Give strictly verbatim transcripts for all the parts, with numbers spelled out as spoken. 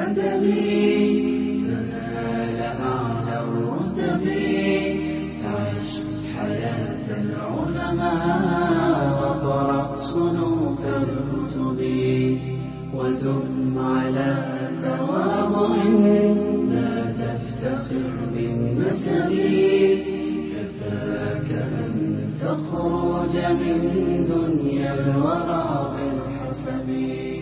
الأدب تنال أعلى الرتب. عش حياة العلماء وقرأ صنوف الكتب ودم على تواضع لا تفتخر بالنسب. كفاك أن تخرج من دنيا الورى بالحسب.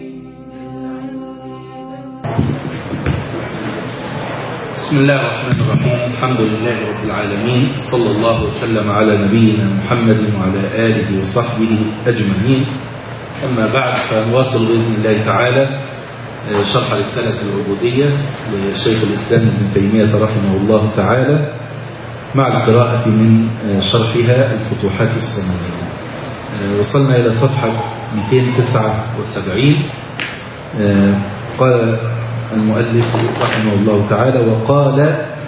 بسم الله الرحمن الرحيم. الحمد لله رب العالمين، صلى الله وسلم على نبينا محمد وعلى آله وصحبه أجمعين. أما بعد، فنواصل بإذن الله تعالى شرح رسالة العبودية لشيخ الإسلام ابن تيمية رحمه الله تعالى مع القراءة من شرحها الفتوحات الصموية. وصلنا إلى صفحة مئتين وتسعة وسبعين. قال المؤلف رحمه الله تعالى: وقال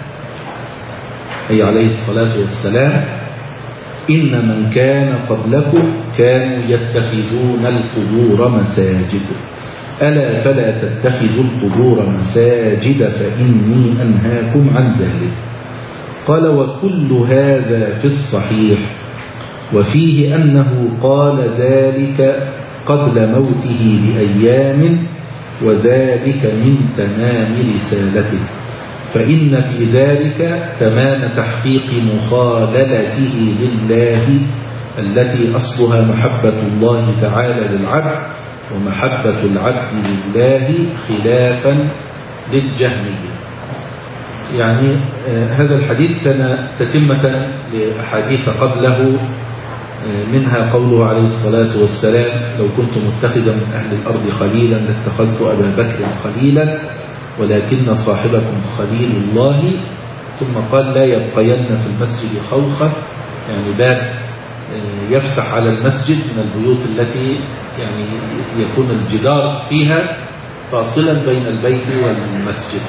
أي عليه الصلاة والسلام: إن من كان قبلكم كانوا يتخذون القبور مساجد، ألا فلا تتخذوا القبور مساجد فإني أنهاكم عن ذلك. قال: وكل هذا في الصحيح، وفيه أنه قال ذلك قبل موته بأيام، وذلك من تمام رسالته، فإن في ذلك تمام تحقيق مخاللته لله التي أصلها محبة الله تعالى للعبد، ومحبة العبد لله خلافا للجهمية. يعني هذا الحديث كان تتمة لأحاديث قبله، منها قوله عليه الصلاة والسلام: لو كنت متخذا من أهل الأرض خليلا لاتخذت أبا بكر خليلا ولكن صاحبكم خليل الله. ثم قال: لا يبقين في المسجد خوخة، يعني باب يفتح على المسجد من البيوت التي يعني يكون الجدار فيها فاصلا بين البيت والمسجد،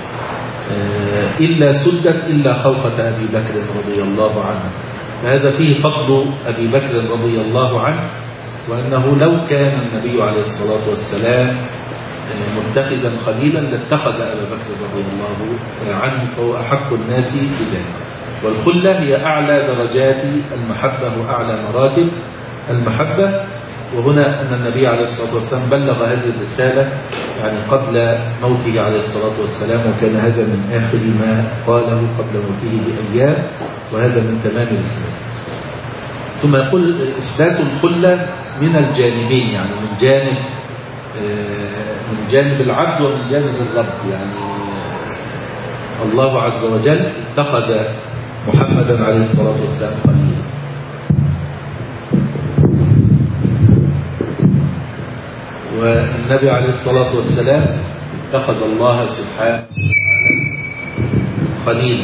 إلا سدت إلا خوخة أبي بكر رضي الله عنه. هذا فيه فضل أبي بكر رضي الله عنه، وأنه لو كان النبي عليه الصلاة والسلام متخذا خليلا لاتخذ أبا بكر رضي الله عنه، فهو أحق الناس بذلك. والخلة هي أعلى درجات المحبة وأعلى مراتب المحبة. وهنا أن النبي عليه الصلاة والسلام بلغ هذه الرسالة يعني قبل موته عليه الصلاة والسلام، وكان هذا من آخر ما قاله قبل موته بأيام، وهذا من تمام الإسلام. ثم يقول: إثبات الخلة من الجانبين، يعني من جانب من جانب العبد ومن جانب الرب. يعني الله عز وجل اتخذ محمدا عليه الصلاة والسلام خليلا، والنبي عليه الصلاة والسلام اتخذ الله سبحانه وتعالى خليلا.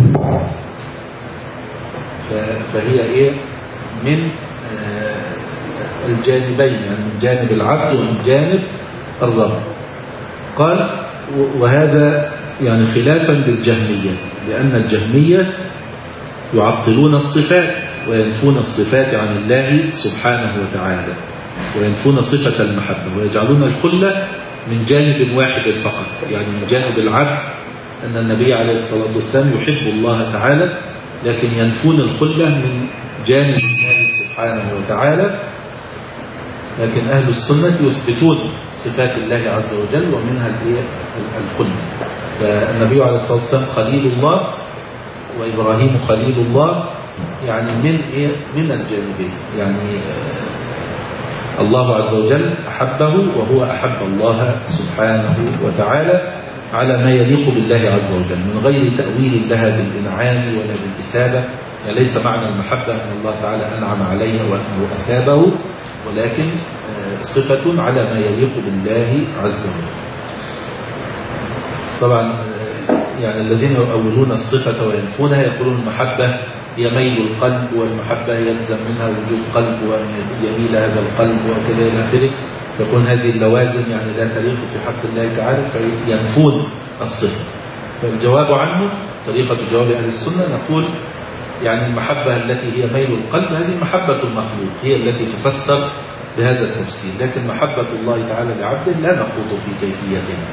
فهي ايه؟ من الجانبين، يعني من جانب العبد ومن جانب الرب. قال: وهذا يعني خلافا للجهمية، لأن الجهمية يعطلون الصفات وينفون الصفات عن الله سبحانه وتعالى، وينفون صفة المحبة، ويجعلون الخلة من جانب واحد فقط، يعني من جانب العبد، أن النبي عليه الصلاة والسلام يحب الله تعالى، لكن ينفون الخلة من جانب الله سبحانه وتعالى. لكن أهل السنة يثبتون صفات الله عز وجل، ومنها الخلة. فالنبي عليه الصلاة والسلام خليل الله، وإبراهيم خليل الله، يعني من إيه؟ من الجانبين. يعني الله عز وجل أحبه، وهو أحب الله سبحانه وتعالى على ما يليق بالله عز وجل، من غير تأويل لها بالإنعام ولا بالإثابة. يعني ليس معنى المحبة أن الله تعالى أنعم عليه وأنه أثابه، ولكن صفة على ما يليق بالله عز وجل. طبعا يعني الذين يؤولون الصفة وينفونها يقولون المحبة هي ميل القلب، والمحبة يلزم منها وجود قلب وأن يميل هذا القلب وكذا إلى آخره. يكون هذه اللوازم يعني لا تليق في حق الله تعالى، فينفون الصفة. فالجواب عنه طريقة جواب أهل السنة، نقول يعني المحبة التي هي ميل القلب هذه محبة المخلوق، هي التي تفسر بهذا التفسير، لكن محبة الله تعالى لعبده لا نخوض في كيفيتها.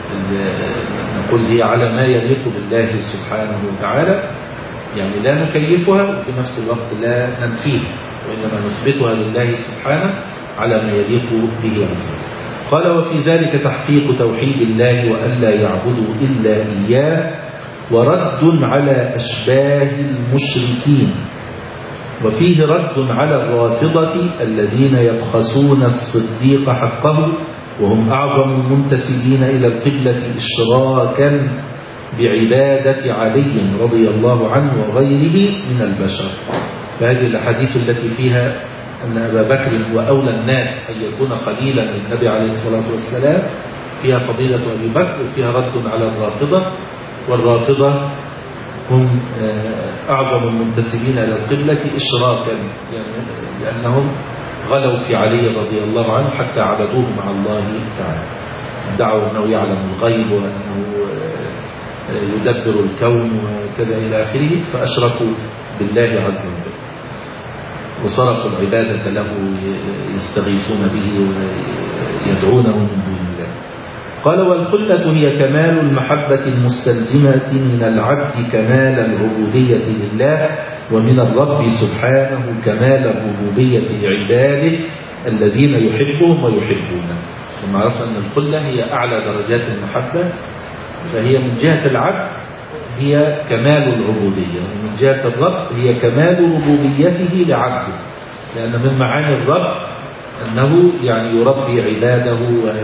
نقول هي على ما يليق بالله سبحانه وتعالى، يعني لا نكيفها وفي نفس الوقت لا ننفيها، وإنما نثبتها لله سبحانه على ما يليق به عز وجل. قال وفي ذلك تحقيق توحيد الله وألا يعبدوا إلا إياه، ورد على أشباه المشركين، وفيه رد على الرافضة الذين يبخسون الصديق حقه وهم أعظم المنتسبين إلى القبلة إشراكا بعبادة علي رضي الله عنه وغيره من البشر. فهذه الأحاديث التي فيها أن أبا بكر هو أولى الناس أن يكون خليلا للنبي عليه الصلاة والسلام فيها فضيلة أبي بكر، وفيها رد على الرافضة، والرافضة هم أعظم المنتسبين إلى القبلة إشراكا، يعني لأنهم غلوا في علي رضي الله عنه حتى عبدوه مع الله تعالى، دعوا أنه يعلم الغيب وأنه يدبر الكون وكذا إلى آخره، فأشركوا بالله عز وجل وصرفوا العبادة له يستغيثون به ويدعونه من دون الله. قال والخلة هي كمال المحبة المستلزمة من العبد كمال العبودية لله، ومن الرب سبحانه كمال الربوبية لعباده الذين يحبهم ويحبونه. ثم عرفنا أن الخلة هي أعلى درجات المحبة، فهي من جهة العبد هي كمال العبودية، ومن جهة الرب هي كمال ربوبيته لعبده، لأن من معاني الرب أنه يعني يربي عباده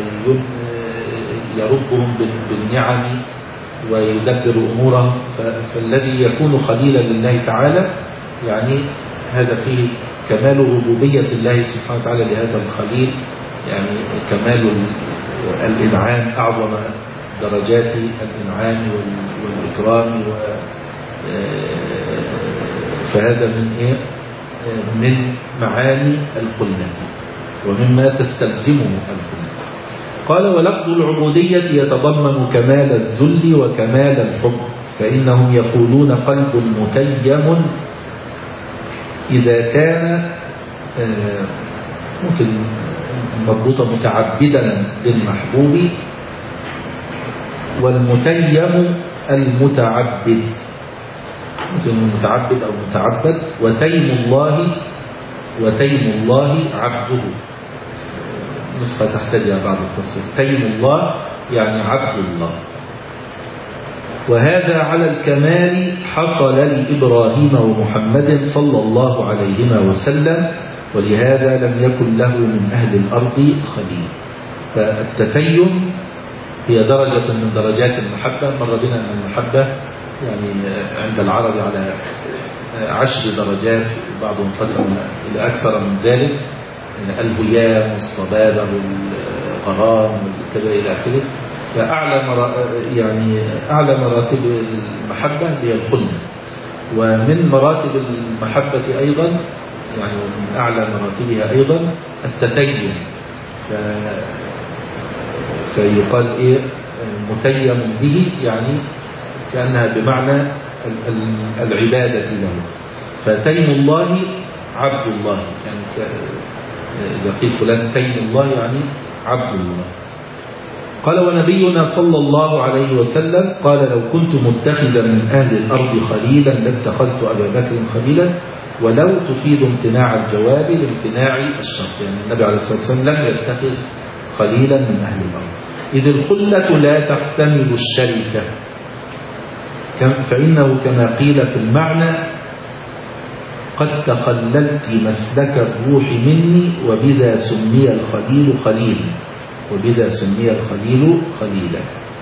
ويربهم بالنعم ويدبر أمورهم. فالذي يكون خليلا لله تعالى يعني هذا فيه كمال ربوبية الله سبحانه وتعالى لهذا الخليل، يعني كمال الإنعام، أعظم درجات الإنعام والإكرام، فهذا من إيه؟ من معاني الخلة ومما تستلزمه الخلة. قال ولفظ العبودية يتضمن كمال الذل وكمال الحب، فإنهم يقولون قلب متيم إذا كان ممكن مربوطة متعبدا للمحبوب، والمتيم المتعبد، ممكن المتعبد أو متعبد، وتيم الله وتيم الله عبده، نسخة تحتاج إلى بعض التفصيل. تيم الله يعني عبد الله، وهذا على الكمال حصل لإبراهيم ومحمد صلى الله عليهما وسلم، ولهذا لم يكن له من أهل الأرض خليل. فالتتيم هي درجة من درجات المحبة. مر بنا أن المحبة يعني عند العرب على عشر درجات، بعضهم قسم إلى أكثر من ذلك، الهيام والصبابة والغرام وكذا إلى آخره. فأعلى مرا يعني أعلى مراتب المحبة هي الخلة، ومن مراتب المحبة أيضا يعني من أعلى مراتبها أيضا التتيم. ف... فيقال إيه متيم به، يعني كأنها بمعنى العبادة له. فتيم الله عبد الله، يعني إذا قيل فلان تيم الله يعني عبد الله. قال ونبينا صلى الله عليه وسلم قال لو كنت متخذا من أهل الأرض خليلا لاتخذت أبا بكر خليلا، ولو تفيد امتناع الجواب لامتناع الشرط، يعني النبي عليه الصلاة والسلام لم يتخذ خليلا من أهل الأرض، إذ الخلة لا تحتمل الشركة، فإنه كما قيل في المعنى قد تخللت مسلك الروح مني وبذا سمي الخليل خليلا، وبذا سمي الخليل خليلا.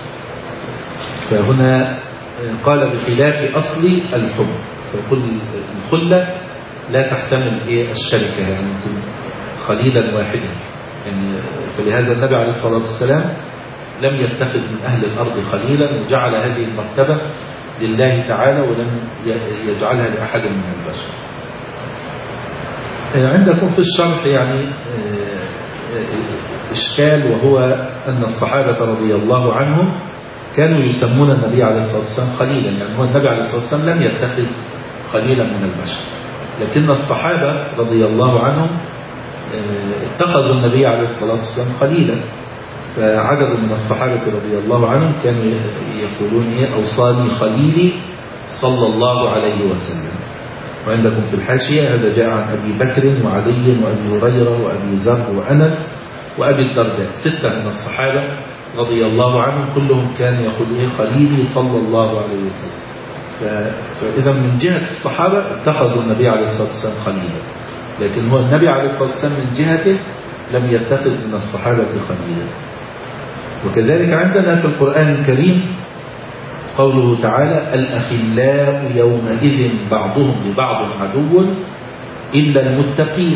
فهنا قال بخلاف أصل الحب، فكل الخلة لا تحتمل إيه الشركة، يعني يكون خليلا واحدا، يعني فلهذا النبي عليه الصلاة والسلام لم يتخذ من أهل الأرض خليلا، وجعل هذه المرتبة لله تعالى ولم يجعلها لأحد من البشر. عندكم في الشرح يعني إشكال، وهو أن الصحابة رضي الله عنهم كانوا يسمون النبي عليه الصلاة والسلام خليلا، يعني هو النبي عليه الصلاة والسلام لم يتخذ خليلا من البشر، لكن الصحابة رضي الله عنهم اتخذوا النبي عليه الصلاة والسلام خليلا. فعدد من الصحابة رضي الله عنهم كانوا يقولون إيه أوصاني خليلي صلى الله عليه وسلم. وعندكم في الحاشية هذا جاء عن أبي بكر وعلي وأبي هريرة وأبي ذر وأنس وأبي الدرداء، ستة من الصحابة رضي الله عنهم كلهم كان يقول إيه خليلي صلى الله عليه وسلم. فإذا من جهة الصحابة اتخذوا النبي عليه الصلاة والسلام خليلا، لكن هو النبي عليه الصلاة والسلام من جهته لم يتخذ من الصحابة خليلا. وكذلك عندنا في القرآن الكريم قوله تعالى الأخلاء يومئذ بعضهم لبعض عدو إلا المتقين.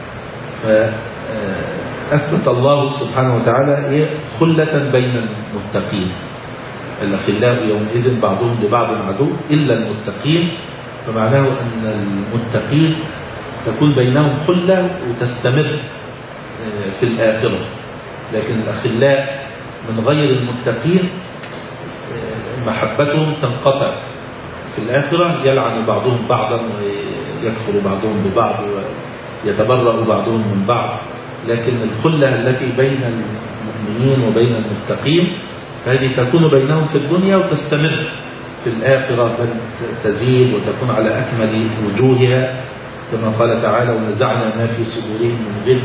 فأثبت الله سبحانه وتعالى خلة بين المتقين. الأخلاء يومئذ بعضهم لبعض عدو إلا المتقين، فمعناه أن المتقين تكون بينهم خلة وتستمر في الآخرة، لكن الأخلاء من غير المتقين محبتهم تنقطع في الآخرة، يلعن بعضهم بعضا ويكفر بعضهم ببعض ويتبرأ بعضهم من بعض. لكن الخلة التي بين المؤمنين وبين المتقين هذه تكون بينهم في الدنيا وتستمر في الآخرة، بل تزيد وتكون على أكمل وجوهها، كما قال تعالى ونزعنا ما في صدورهم من غل،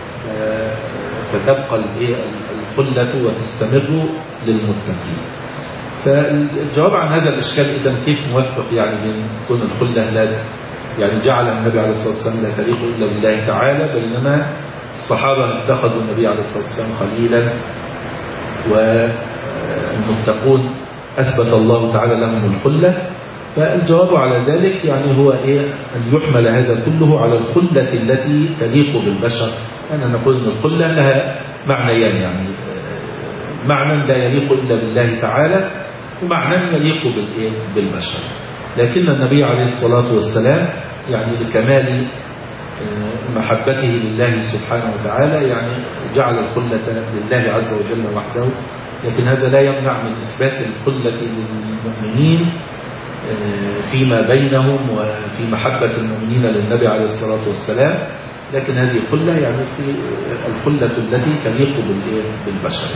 فتبقى الخلة وتستمر للمتقين. فالجواب عن هذا الإشكال إذا كيف موفق يعني بين كون الخلة لا يعني جعل النبي عليه الصلاة والسلام لا تليق إلا بالله تعالى، بينما الصحابة اتخذوا النبي عليه الصلاة والسلام خليلا، والمتقون أثبت الله تعالى لهم الخلة. فالجواب على ذلك يعني هو إيه أن يحمل هذا كله على الخلة التي تليق بالبشر. أنا نقول أن الخلة لها معنيان، يعني معنى لا يليق إلا بالله تعالى ومعنى يليق بالبشر. لكن النبي عليه الصلاة والسلام يعني لكمال محبته لله سبحانه وتعالى يعني جعل الخلة لله عز وجل وحده، لكن هذا لا يمنع من إثبات الخلة للمؤمنين فيما بينهم وفي محبة المؤمنين للنبي عليه الصلاة والسلام، لكن هذه الخلة يعني في الخلة التي تليق بالبشر.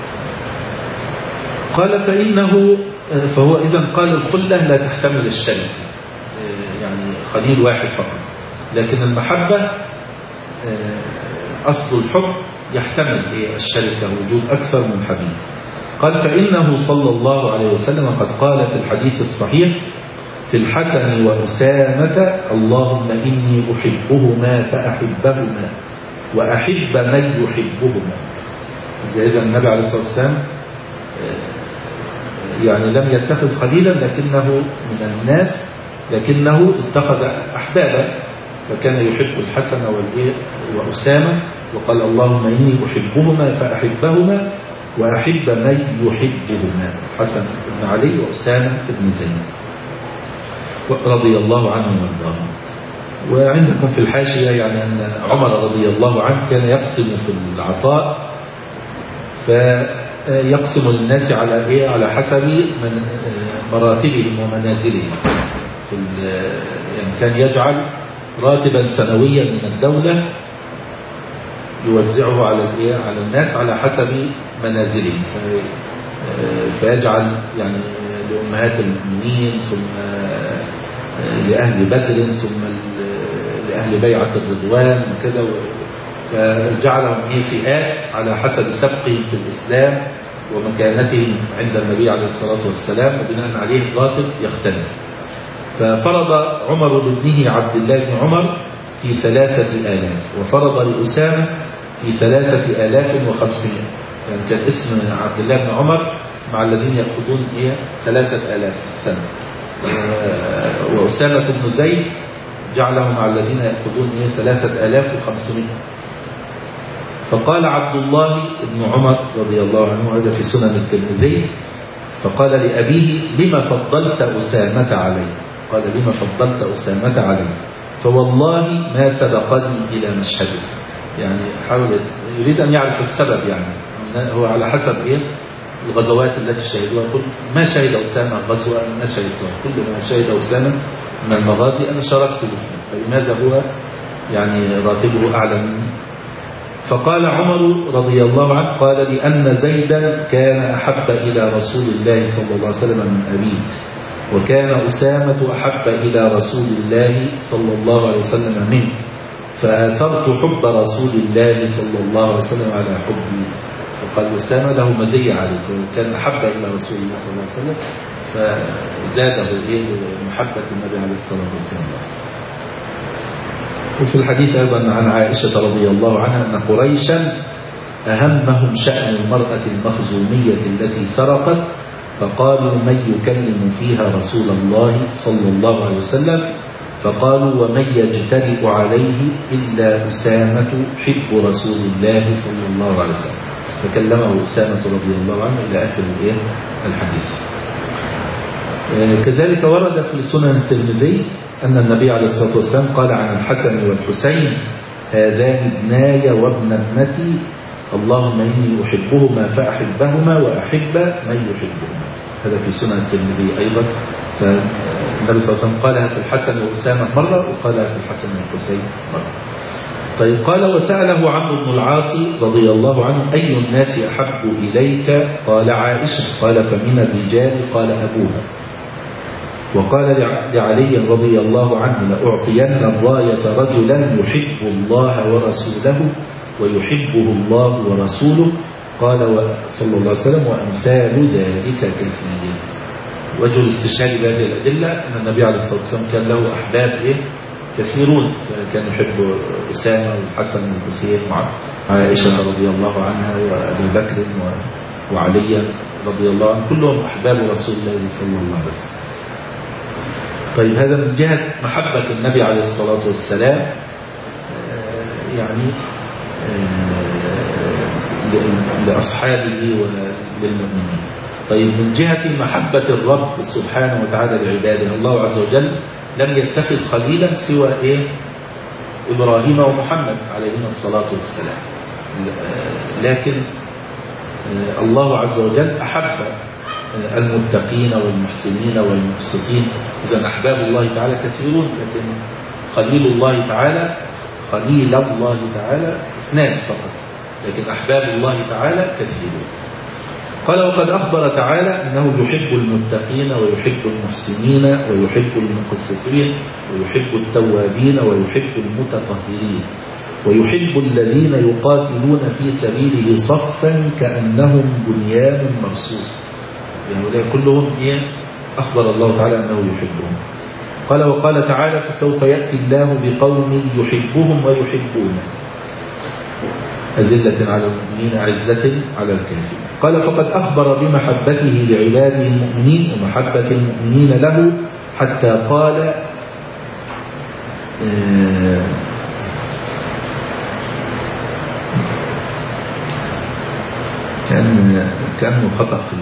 قال فإنه فهو إذن قال الخلة لا تحتمل الشرك، يعني خليل واحد فقط، لكن المحبة أصل الحب يحتمل الشركة وجود أكثر من حبيب. قال فإنه صلى الله عليه وسلم قد قال في الحديث الصحيح في الحسن وأسامة اللهم إني أحبهما فأحبهما وأحب من يحبهما. إذا النبي عليه الصلاة والسلام يعني لم يتخذ خليلا لكنه من الناس، لكنه اتخذ أحبابا، فكان يحب الحسن وأسامة وقال اللهم إني أحبهما فأحبهما وأحب من يحبهما، حسن بن علي وأسامة بن زيد رضي الله عنهم وارضاهم. وعندكم في الحاشية يعني أن عمر رضي الله عنه كان يقسم في العطاء، فيقسم للناس على إيه على حسب من مراتبهم ومنازلهم. في يعني كان يجعل راتبا سنويا من الدولة يوزعه على على الناس على حسب منازلهم، فيجعل يعني لأمهات المؤمنين ثم لأهل بدر ثم لأهل بيعة الرضوان وكذا، فجعلهم هي فئات على حسب سبقهم في الإسلام ومكانتهم عند النبي عليه الصلاة والسلام، وبناء عليه الراتب يختلف. ففرض عمر لابنه عبد الله بن عمر في ثلاثة آلاف، وفرض لأسامة في ثلاثة آلاف وخمسمائة، يعني كان اسم عبد الله بن عمر مع الذين يأخذون إيه ثلاثة آلاف في السنة، وأسامة بن زيد جعله مع الذين يأخذون إيه ثلاثة آلاف وخمسمائة. فقال عبد الله بن عمر رضي الله عنه، هذا في سنن الترمذي، فقال لأبيه لما فضلت أسامة علي؟ قال لما فضلت أسامة علي؟ فوالله ما سبقني إلى مشهده، يعني حاول يريد أن يعرف السبب، يعني هو على حسب إيه الغزوات التي شهدوها، كل ما شهد أسامة غزوة ما شهدتها، كل ما شهد أسامة من المغازي أنا شاركت فيه، فلماذا هو يعني راتبه أعلى مني؟ فقال عمر رضي الله عنه قال لأن زيدا كان أحب إلى رسول الله صلى الله عليه وسلم من أبيه، وكان أسامة أحب إلى رسول الله صلى الله عليه وسلم منك، فآثرت حب رسول الله صلى الله عليه وسلم على حبي. وقال أسامة له مزية عليك، وكان أحب إلى رسول الله صلى الله عليه وسلم، فزاده محبة النبي عليه الصلاة والسلام. وفي الحديث أيضا عن عائشة رضي الله عنها أن قريشا أهمهم شأن المرأة المخزومية التي سرقت، فقالوا من يكلم فيها رسول الله صلى الله عليه وسلم؟ فقالوا ومن يجترئ عليه إلا أسامة حب رسول الله صلى الله عليه وسلم، فكلمه أسامة رضي الله عنه إلى آخر الحديث. كذلك ورد في سنن الترمذي أن النبي عليه الصلاة والسلام قال عن الحسن والحسين هذان ابناي وابن ابنتي اللهم إني أحبهما فأحبهما وأحب من يحبهما. هذا في سنن الترمذي أيضا. فالنبي صلى الله عليه وسلم قالها في الحسن وأسامة مرة، وقالها في الحسن والحسين مرة. طيب قال وسأله عمرو بن العاص رضي الله عنه أي الناس أحب إليك؟ قال عائشة. قال فمن الرجال؟ قال أبوها. وقال لعلي رضي الله عنه لأعطين الراية رجلا يحب الله ورسوله ويحبه الله ورسوله. قال صلى الله عليه وسلم وأمثال ذلك كثير. وجه الاستشهاد بهذه الأدلة أن النبي عليه الصلاة والسلام كان له أحباب إيه؟ كثيرون، كان يحب أسامة والحسن والحسين وعائشة رضي الله عنها وأبي بكر وعلي رضي الله عنه، كلهم أحباب رسول الله صلى الله عليه وسلم. طيب هذا من جهة محبة النبي عليه الصلاة والسلام يعني لأصحابه وللمؤمنين. طيب من جهة محبة الرب سبحانه وتعالى لعباده، الله عز وجل لم يتخذ خليلا سوى إيه؟ إبراهيم ومحمد عليهما الصلاة والسلام، لكن الله عز وجل أحب المتقين والمحسنين والمقسطين. إذن أحباب الله تعالى كثيرون، لكن خليل الله تعالى خليل الله تعالى اثنان فقط، لكن أحباب الله تعالى كثيرون. قال وقد أخبر تعالى أنه يحب المتقين ويحب المحسنين ويحب المقسطين ويحب التوابين ويحب المتطهرين ويحب الذين يقاتلون في سبيله صفا كأنهم بنيان مرصوص. يعني كلهم إيه؟ أخبر الله تعالى أنه يحبهم. قال وقال تعالى فسوف يأتي الله بقوم يحبهم ويحبونه أذلة على المؤمنين عزة على الكافرين. قال فقد أخبر بمحبته لعباده المؤمنين ومحبة المؤمنين له حتى قال كأن كأنه خطأ في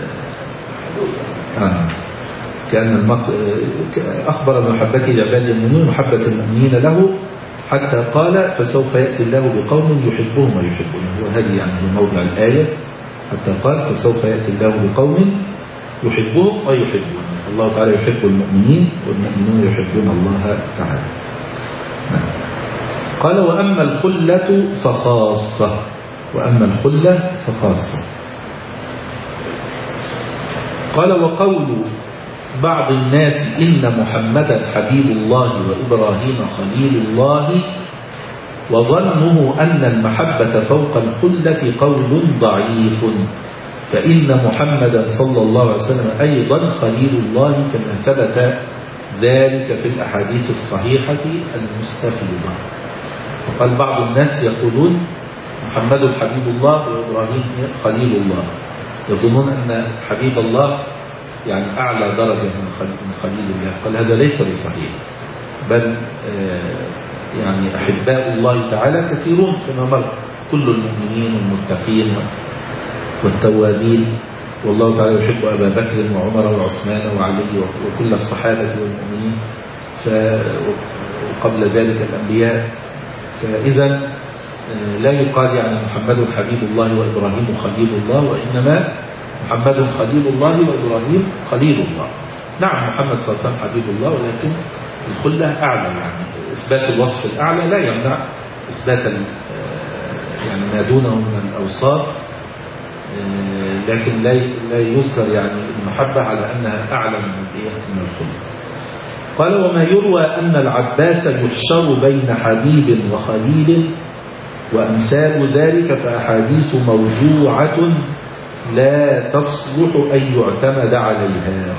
آه. كأن المق... أخبر بمحبته لعباده المؤمنين ومحبة المؤمنين له حتى قال فسوف يأتي الله بقوم يحبهم ويحبونه. وهذه يعني موضع الآية حتى قال فسوف يأتي الله بقوم يحبهم ويحبونه. الله تعالى يحب المؤمنين والمؤمنون يحبون الله تعالى. قال وأما الخلة فخاصة. وأما الخلة فخاصة. قال وقول بعض الناس إن محمدا حبيب الله وإبراهيم خليل الله وظنه أن المحبة فوق الخلة قول ضعيف، فإن محمدا صلى الله عليه وسلم أيضا خليل الله كما ثبت ذلك في الأحاديث الصحيحة المستفيضة. وقال بعض الناس يقولون محمد حبيب الله وإبراهيم خليل الله، يظنون أن حبيب الله يعني أعلى درجة من خليل الله. قال هذا ليس بصحيح، بل يعني أحباء الله تعالى كثيرون كما مر، كل المؤمنين والمتقين والتوابين، والله تعالى يحب أبا بكر وعمر وعثمان وعلي وكل الصحابة والمؤمنين وقبل ذلك الأنبياء. فإذا لا يقال يعني محمد حبيب الله وإبراهيم خليل الله، وإنما محمد خليل الله وإبراهيم خليل الله. نعم محمد صلى الله عليه وسلم حبيب الله، ولكن الخلة أعلى، يعني إثبات الوصف الأعلى لا يمنع إثبات يعني ما دونه من الأوصاف، لكن لا يذكر يعني المحبة على أنها أعلى من الخلق. قال وما يروى أن العباس يحشر بين حبيب وخليل وأمثال ذلك فأحاديث موضوعة لا تصلح أن يعتمد عليها.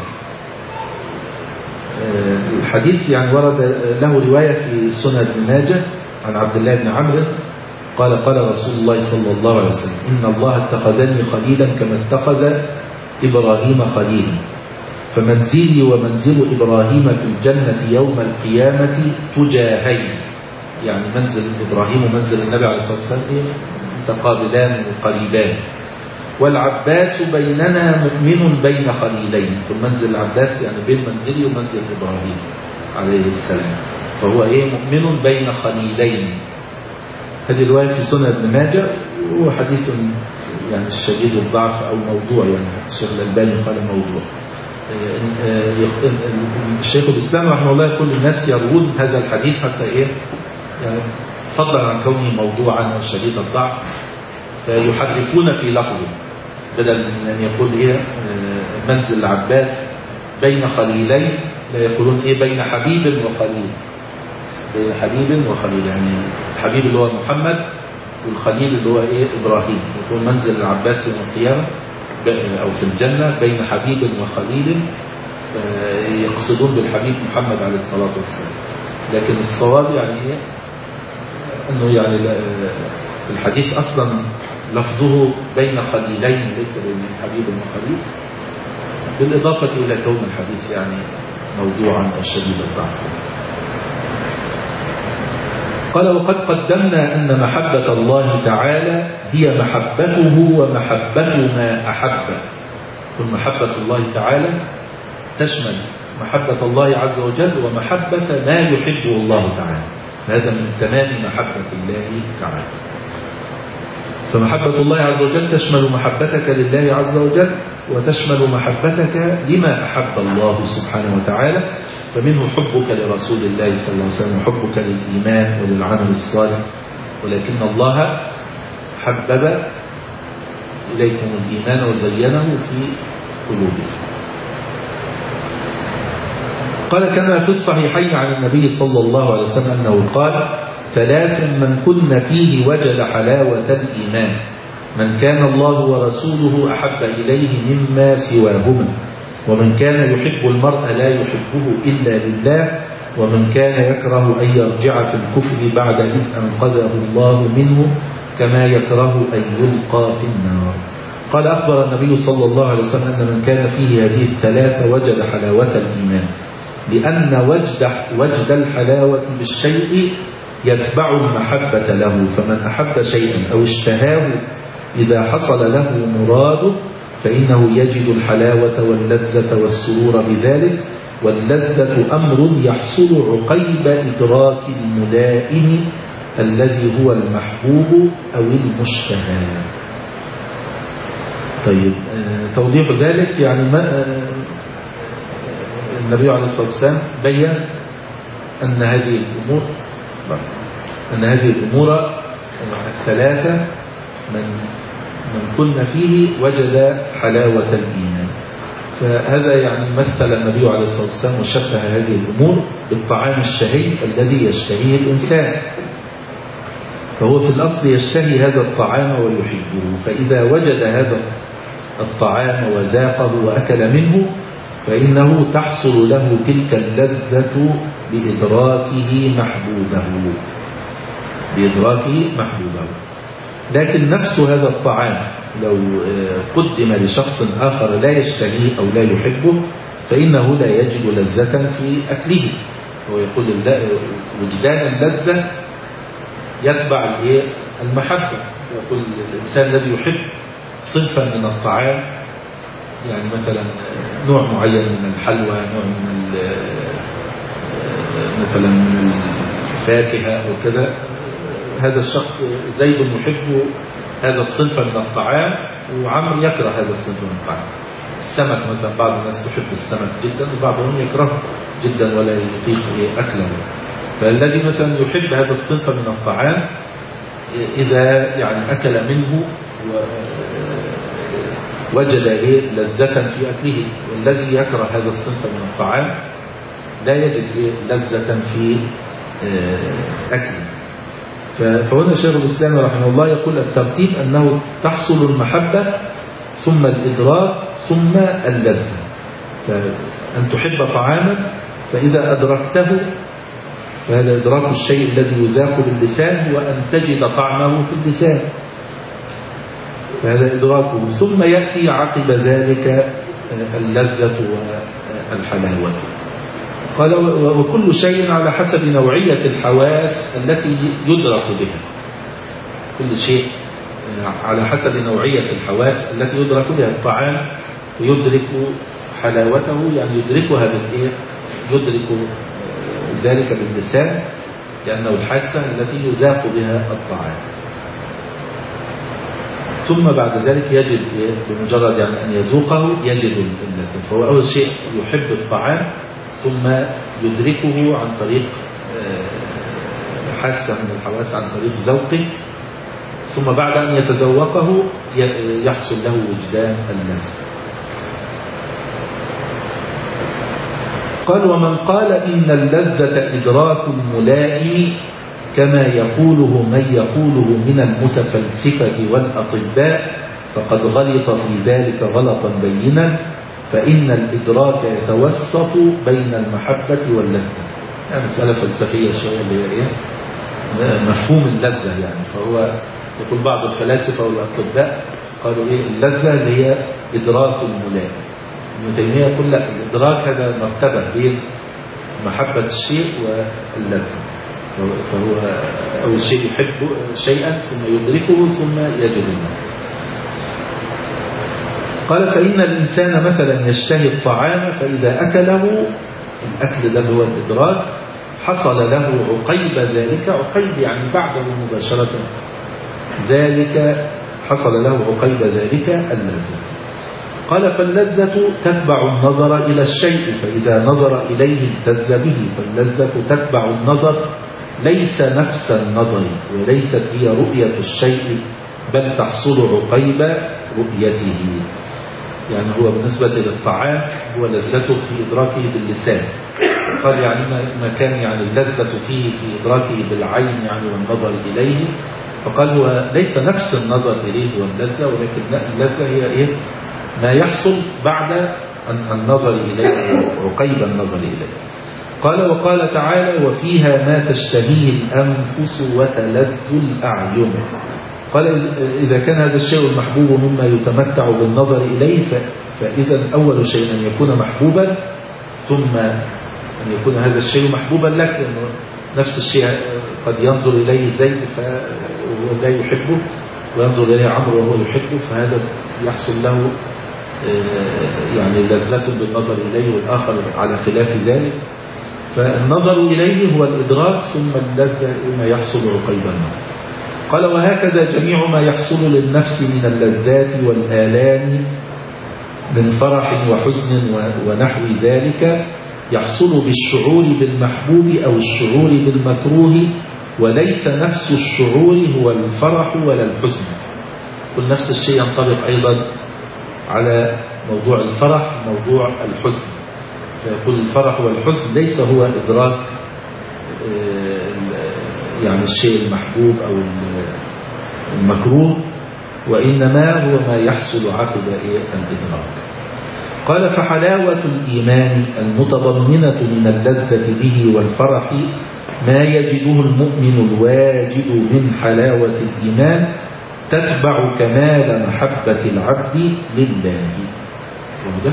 الحديث يعني ورد له رواية في سنن ابن ماجه عن عبد الله بن عمرو قال قال رسول الله صلى الله عليه وسلم إن الله اتخذني خليلا كما اتخذ إبراهيم خليلا، فمنزلي ومنزل إبراهيم في الجنة يوم القيامة تجاهين، يعني منزل إبراهيم ومنزل النبي عليه الصلاة والسلام متقابلان وقريبان. والعباس بيننا مؤمن بين خليلين، منزل العباس يعني بين منزلي ومنزل إبراهيم عليه السلام، فهو إيه مؤمن بين خليلين. هذه الرواية في سنن ابن ماجه، وحديث يعني الشديد الضعف أو موضوع، يعني الشيخ الألباني قال موضوع. الشيخ الإسلام رحمه الله يقول الناس يروون هذا الحديث حتى إيه يعني فضلا عن كونه موضوعا وشديد الضعف فيحرفون في لفظه، بدل من أن يقول إيه منزل العباس بين خليلين لا يقولون إيه بين حبيب وخليل، بين حبيب وخليل، يعني الحبيب اللي هو محمد والخليل اللي هو إيه إبراهيم، يقول منزل العباس يوم القيامة أو في الجنة بين حبيب وخليل، يقصدون بالحبيب محمد عليه الصلاة والسلام. لكن الصواب يعني إيه أنه يعني الحديث أصلا لفظه بين خليلين ليس بين حبيب وخليل، بالإضافة إلى كون الحديث يعني موضوعا أو شديد الضعف. قال وقد قدمنا أن محبة الله تعالى هي محبته ومحبة ما أحب. والمحبة الله تعالى تشمل محبة الله عز وجل ومحبة ما يحبه الله تعالى، هذا من تمام محبة الله تعالى. فمحبة الله عز وجل تشمل محبتك لله عز وجل وتشمل محبتك لما أحب الله سبحانه وتعالى، فمنه حبك لرسول الله صلى الله عليه وسلم وحبك للإيمان وللعمل الصالح، ولكن الله حبب إليكم الإيمان وزينه في قلوبكم. قال كما في الصحيحين عن النبي صلى الله عليه وسلم أنه قال ثلاث من كن فيه وجد حلاوة الإيمان: من كان الله ورسوله أحب إليه مما سواهما، ومن كان يحب المرء لا يحبه إلا لله، ومن كان يكره أن يرجع في الكفر بعد إذ أنقذه الله منه كما يكره أن يلقى في النار. قال أخبر النبي صلى الله عليه وسلم أن من كان فيه هذه الثلاثة وجد حلاوة الإيمان، لأن وجد, وجد الحلاوة بالشيء يتبع المحبة له، فمن أحب شيئا أو اشتهاه إذا حصل له مراده فإنه يجد الحلاوة واللذة والسرور بذلك، واللذة أمر يحصل عقيب إدراك الملائم الذي هو المحبوب أو المشتهى. طيب توضيح ذلك يعني ما النبي عليه الصلاة والسلام بيّن أن هذه الأمور أن هذه الأمور الثلاثة من من كن فيه وجد حلاوة الإيمان. فهذا يعني مثل النبي عليه الصلاة والسلام وشبه هذه الأمور بالطعام الشهي الذي يشتهيه الإنسان، فهو في الأصل يشتهي هذا الطعام ويحبه، فإذا وجد هذا الطعام وذاقه وأكل منه فإنه تحصل له تلك اللذة بإدراكه محبوبه بإدراكه محبوبه. لكن نفس هذا الطعام لو قدم لشخص آخر لا يشتهيه أو لا يحبه فإنه لا يجد لذة في أكله. هو يقول وجدان اللذة يتبع المحبة. يقول الإنسان الذي يحب صنفا من الطعام، يعني مثلا نوع معين من الحلوى، نوع من مثلا من الفاكهة وكذا، هذا الشخص زيد يحب هذا الصنف من الطعام وعمر يكره هذا الصنف من الطعام. السمك مثلا بعض الناس تحب السمك جدا وبعضهم يكرهه جدا ولا يطيق أكله. فالذي مثلا يحب هذا الصنف من الطعام إذا يعني أكل منه وجد لذة في أكله، والذي يكره هذا الصنف من الطعام لا يجد لذة في أكله. فهنا شيخ الإسلام رحمه الله يقول الترتيب أنه تحصل المحبة ثم الإدراك ثم اللذة. فأن تحب طعاما فإذا أدركته فهذا إدراك الشيء الذي يذاق باللسان وأن تجد طعمه في اللسان، فهذا إدراكه، ثم يأتي عقب ذلك اللذة والحلاوة. قال وكل شيء على حسب نوعية الحواس التي يدرك بها، كل شيء على حسب نوعية الحواس التي يدرك بها. الطعام يدرك حلاوته يعني يدركها بالإيه؟ يدرك ذلك باللسان لأنه الحاسة التي يذاق بها الطعام. ثم بعد ذلك يجد بمجرد يعني أن يذوقه يجد اللذة. فهو أول شيء يحب الطعام ثم يدركه عن طريق حاسة من الحواس عن طريق ذوقه، ثم بعد أن يتذوقه يحصل له وجدان اللذة. قال ومن قال إن اللذة إدراك الملائم كما يقوله من يقوله من المتفلسفة والأطباء فقد غلط في ذلك غلطا بينا، فإن الإدراك يتوسط بين المحبة واللذة. يعني مسألة فلسفية شوية اللي هي إيه؟ مفهوم اللذة يعني. فهو يقول بعض الفلاسفة والأطباء قالوا إيه اللذة اللي هي إدراك الملائم. ابن تيمية يقول لا، الإدراك هذا مرتبة بين محبة الشيء واللذة. فهو أول شيء يحب شيئا ثم يدركه ثم يجده. قال فإن الإنسان مثلا يشتهي الطعام فإذا أكله، الأكل ده هو الإدراك، حصل له عقيب ذلك، عقيب يعني بعده مباشرة ذلك حصل له عقيب ذلك اللذة. قال فاللذة تتبع النظر إلى الشيء، فإذا نظر إليه التذ به، فاللذة تتبع النظر ليس نفس النظر وليست هي رؤية الشيء بل تحصل عقيب رؤيته. يعني هو بالنسبة للطعام هو لذته في إدراكه باللسان. قال يعني ما كان يعني اللذة فيه في إدراكه بالعين يعني والنظر إليه، فقال هو ليس نفس النظر إليه واللذة، ولكن اللذة هي إيه؟ ما يحصل بعد النظر إليه عقيب النظر إليه. قال وقال تعالى وفيها ما تشتهيه الأنفس وتلذ الأعين. قال إذا كان هذا الشيء المحبوب مما يتمتع بالنظر إليه فإذا أول شيء أن يكون محبوبا ثم أن يكون هذا الشيء محبوبا لك، لأنه نفس الشيء قد ينظر إليه زيد فهو لا يحبه وينظر إليه عمرو وهو يحبه، فهذا يحصل له يعني لذة بالنظر إليه والآخر على خلاف ذلك. فالنظر إليه هو الإدراك ثم اللذة ما يحصل عقيب النظر. قال وهكذا جميع ما يحصل للنفس من اللذات والآلام من فرح وحزن ونحو ذلك يحصل بالشعور بالمحبوب أو الشعور بالمكروه، وليس نفس الشعور هو الفرح ولا الحزن. كل نفس الشيء ينطبق أيضا على موضوع الفرح موضوع الحزن. فيقول الفرح والحزن ليس هو إدراك يعني الشيء المحبوب أو المكروه، وإنما هو ما يحصل عقب الإدراك. قال فحلاوة الإيمان المتضمنة من اللذة به والفرح ما يجده المؤمن الواجد من حلاوة الإيمان تتبع كمال محبة العبد لله. واضح؟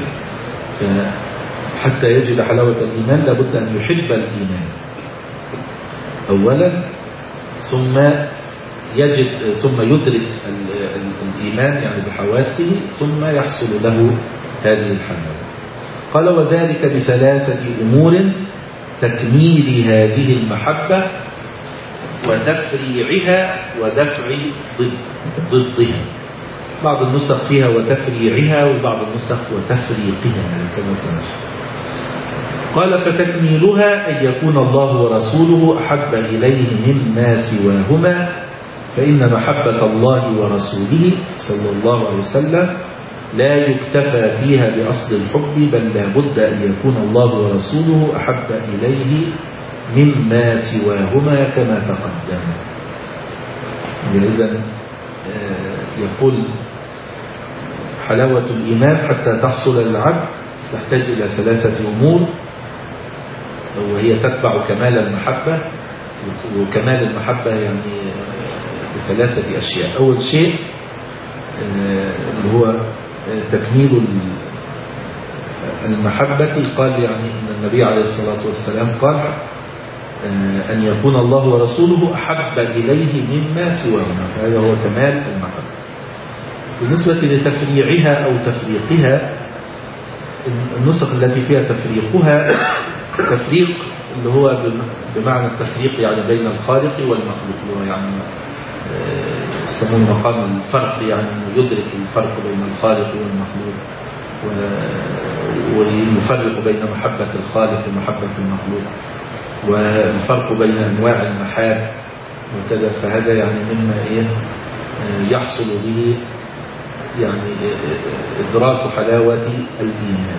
حتى يجد حلاوة الإيمان لابد أن يحب الإيمان أولا، ثم يجد ثم يدرك الإيمان يعني بحواسه ثم يحصل له هذه الحلاوة. قال وذلك بثلاثة أمور: تكميل هذه المحبة وتفريعها ودفع ضد ضدها. بعض النسخ فيها وتفريعها وبعض النسخ وتفريقها كما سنشوف. قال فتكميلها أن يكون الله ورسوله أحب إليه مما سواهما، فإن محبة الله ورسوله صلى الله عليه وسلم لا يكتفى فيها بأصل الحب، بل لا بد أن يكون الله ورسوله أحب إليه مما سواهما كما تقدم. إذن يقول حلاوة الإيمان حتى تحصل للعبد تحتاج إلى ثلاثة أمور، وهي تتبع كمال المحبة. وكمال المحبة يعني بثلاثة أشياء. أول شيء اللي هو تكميل المحبة، قال يعني أن النبي عليه الصلاة والسلام قال أن يكون الله ورسوله أحب إليه مما سواهما، فهذا هو كمال المحبة. بالنسبة لتفريعها أو تفريقها، النسخ التي فيها تفريقها تفريق اللي هو بمعنى التفريق يعني بين الخالق والمخلوق، اللي هو يعني يسمونه مقام الفرق، يعني يدرك الفرق بين الخالق والمخلوق، ويفرق بين محبة الخالق ومحبة المخلوق، والفرق بين أنواع المحاب وكذا. فهذا يعني مما إيه يحصل به يعني إدراك حلاوة الإيمان.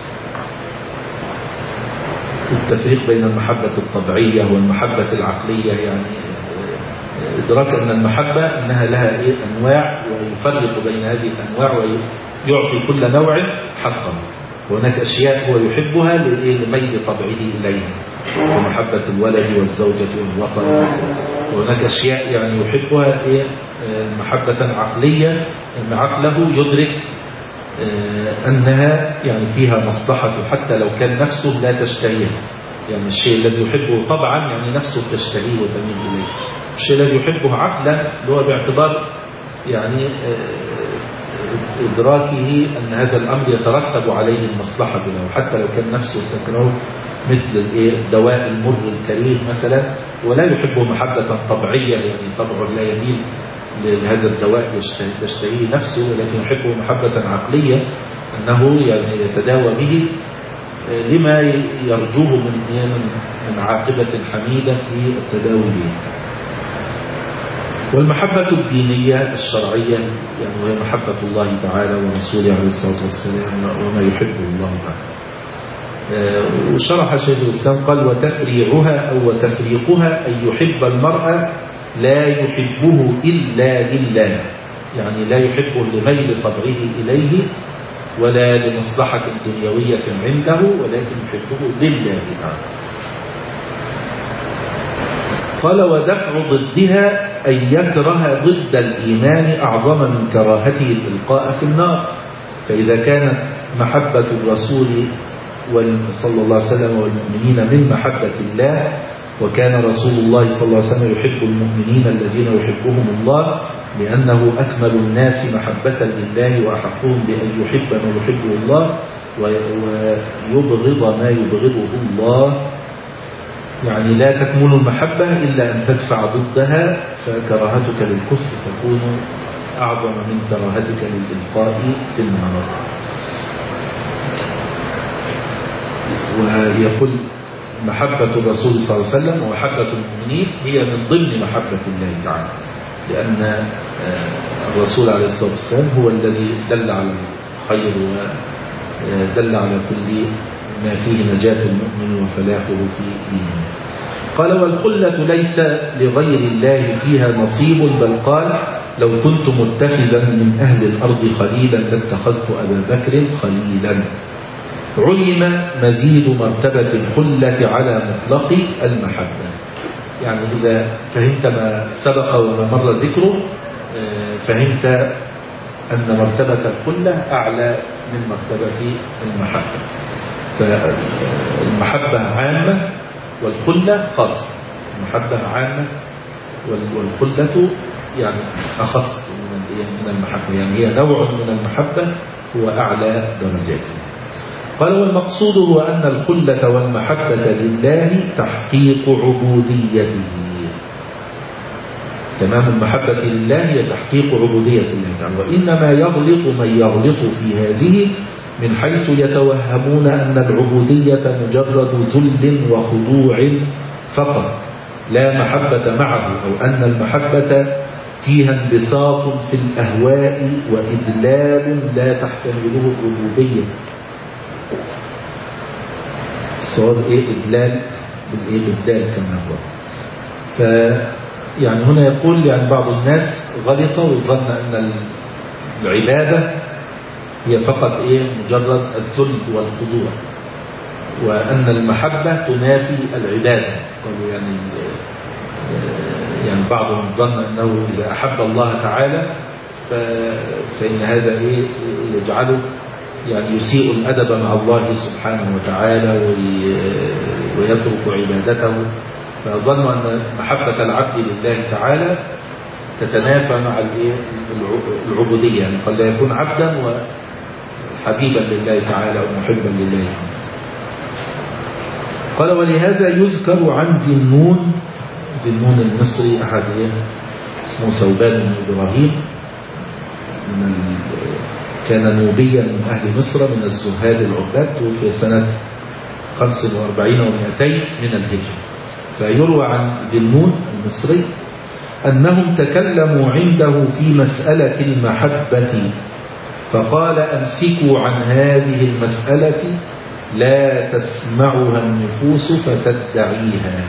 التفريق بين المحبة الطبيعية والمحبة العقلية، يعني إدراك أن المحبة أنها لها إيه أنواع، ويفرق بين هذه الأنواع ويعطي كل نوع حقا. وهناك أشياء هو يحبها لميل طبعه إليها، كمحبة الولد والزوجة والوطن. وهناك أشياء يعني يحبها إيه محبة عقلية، أن عقله يدرك أنها يعني فيها مصلحة حتى لو كان نفسه لا تشتهيه. يعني الشيء الذي يحبه طبعا يعني نفسه تشتهيه وتميل إليه. الشيء الذي يحبه عقلا اللي هو باعتبار يعني إدراكه أن هذا الأمر يترتب عليه المصلحة له حتى لو كان نفسه تكرهه، مثل الدواء المر الكريه مثلا، ولا يحبه محبة طبيعية، يعني طبعه لا يميل لهذا الدواء يشتهيه نفسه، ولكن يحبه محبة عقلية أنه يعني يتداوى به لما يرجوه من من عاقبة حميدة في التداوي به. والمحبة الدينية الشرعية يعني وهي محبة الله تعالى ورسوله عليه الصلاة والسلام وما يحبه الله تعالى. وشرح شيخ الإسلام قال: وتفريعها أو وتفريقها أن يحب المرء لا يحبه إلا لله، يعني لا يحبه لميل طبعه إليه ولا لمصلحة دنيوية عنده، ولكن يحبه لله تعالى. قال: ودفع ضدها أن يكره ضد الإيمان أعظم من كراهته الإلقاء في النار. فإذا كانت محبة الرسول صلى الله عليه وسلم والمؤمنين من محبة الله، وكان رسول الله صلى الله عليه وسلم يحب المؤمنين الذين يحبهم الله لأنه أكمل الناس محبة لله وأحقهم بأن يحب ما يحبه الله ويبغض ما يبغضه الله، يعني لا تكمل المحبة إلا أن تدفع ضدها، فكراهتك للكفر تكون أعظم من كراهتك للإلقاء في النار. ويقول: محبة الرسول صلى الله عليه وسلم ومحبة المؤمنين هي من ضمن محبة الله تعالى، لأن الرسول عليه الصلاة والسلام هو الذي دل على الخير ودل على كل ما فيه نجاة المؤمن وفلاحه في دينه. قال: والخلة ليس لغير الله فيها نصيب، بل قال: لو كنت متخذا من أهل الأرض خليلا لاتخذت أبا بكر خليلا. علم مزيد مرتبة الخلة على مطلق المحبة. يعني إذا فهمت ما سبق وما مر ذكره فهمت أن مرتبة الخلة أعلى من مرتبة المحبة. فالمحبة عامة والخلة خاصة. المحبة عامة والخلة يعني أخص من المحبة، يعني هي نوع من المحبة هو أعلى درجاته. قال: والمقصود هو أن الخلة والمحبة لله تحقيق عبوديته. تمام المحبة لله هي تحقيق عبودية الله تعالى. وإنما يغلط من يغلط في هذه من حيث يتوهمون أن العبودية مجرد ذل وخضوع فقط لا محبة معه، أو أن المحبة فيها انبساط في الأهواء وإدلال لا تحتمله الربوبية. الصواب إيه؟ إدلال بالإيه؟ بالدال كما هو. ف يعني هنا يقول يعني بعض الناس غلط وظن أن العبادة هي فقط إيه؟ مجرد الذل والخضوع، وأن المحبة تنافي العبادة. قالوا يعني يعني بعضهم ظن أنه إذا أحب الله تعالى فإن هذا إيه؟ يجعله يعني يسيء الأدب مع الله سبحانه وتعالى ويترك عبادته، فظنوا أن محبة العبد لله تعالى تتنافى مع العبودية، يعني قد لا يكون عبدا وحبيبا لله تعالى ومحبا لله. قال ولهذا يذكر عن ذي النون، ذي النون المصري أحد اسمه ثوبان بن إبراهيم، من كان نوبيا من أهل مصر من الزهاد العباد، توفي سنة خمس وأربعين ومئتين من الهجرة. فيروى عن ذي النون المصري أنهم تكلموا عنده في مسألة المحبة فقال أمسكوا عن هذه المسألة لا تسمعها النفوس فتدعيها.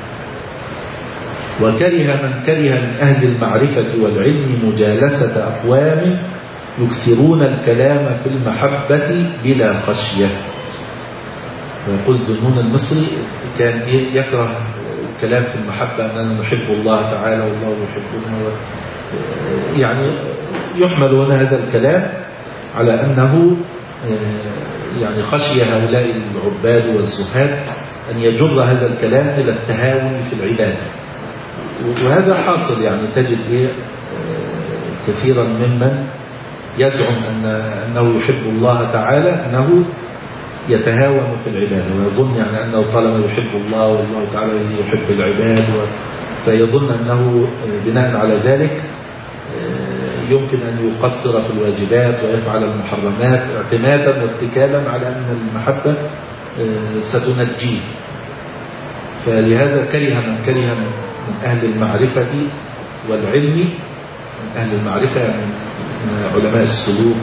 وكره من كره من أهل المعرفة والعلم مجالسة أقوام يكثرون الكلام في المحبة بلا خشية. ويقول ذو النون المصري كان يكره الكلام في المحبة، أننا نحب الله تعالى والله يحبنا، يعني يحمل هنا هذا الكلام على أنه يعني خشي هؤلاء العباد والزهاد أن يجر هذا الكلام إلى التهاون في العبادة. وهذا حاصل، يعني تجد إيه كثيرا ممن يزعم أن أنه يحب الله تعالى أنه يتهاون في العبادة، ويظن يعني أنه طالما يحب الله والله تعالى يحب العباد، فيظن أنه بناء على ذلك يمكن أن يقصر في الواجبات ويفعل المحرمات اعتمادا واتكالا على أن المحبة ستنجيه. فلهذا كره من كره من أهل المعرفة والعلم، من أهل المعرفة يعني من علماء السلوك،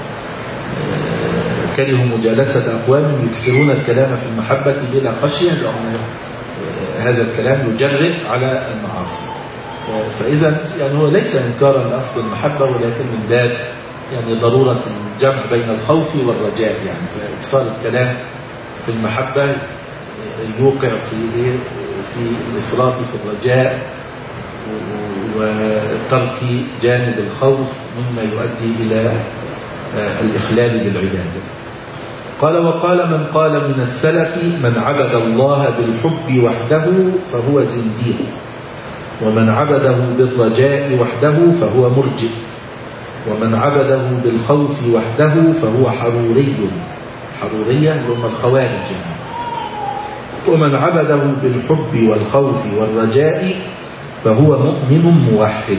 وكرهوا مجالسة أقوام يكثرون الكلام في المحبة بلا خشية، لأن هذا الكلام يجرئ على المعاصي. فإذا يعني هو ليس إنكارا لأصل المحبة، ولكن من باب يعني ضرورة الجمع بين الخوف والرجاء. يعني فإكثار الكلام في المحبة يوقع في إيه؟ في الإفراط في الرجاء وترك جانب الخوف مما يؤدي إلى الإخلال بالعبادة. قال وقال من قال من السلف من عبد الله بالحب وحده فهو زنديق، ومن عبده بالرجاء وحده فهو مرجئ، ومن عبده بالخوف وحده فهو حروري، حرورية هم الخوارج، ومن عبده بالحب والخوف والرجاء فهو مؤمن موحد.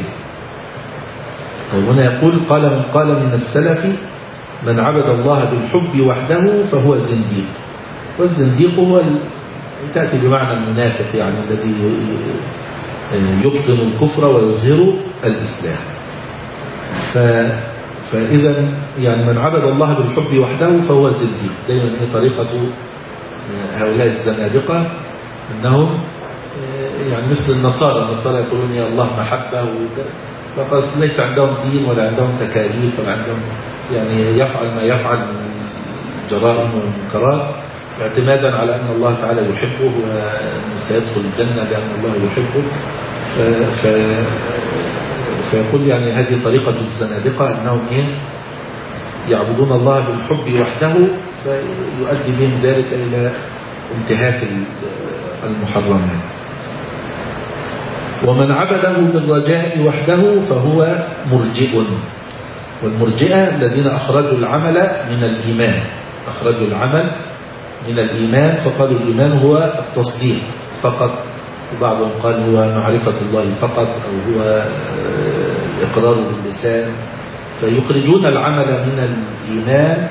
وهنا يقول قال من قال من السلف من عبد الله بالحب وحده فهو زنديق. والزنديق هو تأتي بمعنى المنافق، يعني الذي يبطن الكفر ويظهر الإسلام. ف... فإذا يعني من عبد الله بالحب وحده فهو زنديق. دائما هي طريقة هؤلاء الزنادقة أنهم يعني مثل النصارى، النصارى يقولون يا الله محبة، فقط ليس عندهم دين ولا عندهم تكاليف ولا عندهم يعني يفعل ما يفعل من جرائم ومنكرات اعتمادا على أن الله تعالى يحبه وأنه سيدخل الجنة لأن الله يحبه. ف... فيقول يعني هذه طريقة الزنادقة أنهم إيه يعبدون الله بالحب وحده، فيؤدي بهم ذلك إلى انتهاك المحرمات. ومن عبده بالرجاء وحده فهو مرجئ. والمرجئة الذين أخرجوا العمل من الإيمان، أخرجوا العمل من الإيمان فقالوا الإيمان هو التصديق فقط، وبعضهم قال هو معرفة الله فقط، أو هو إقرار باللسان، فيخرجون العمل من الإيمان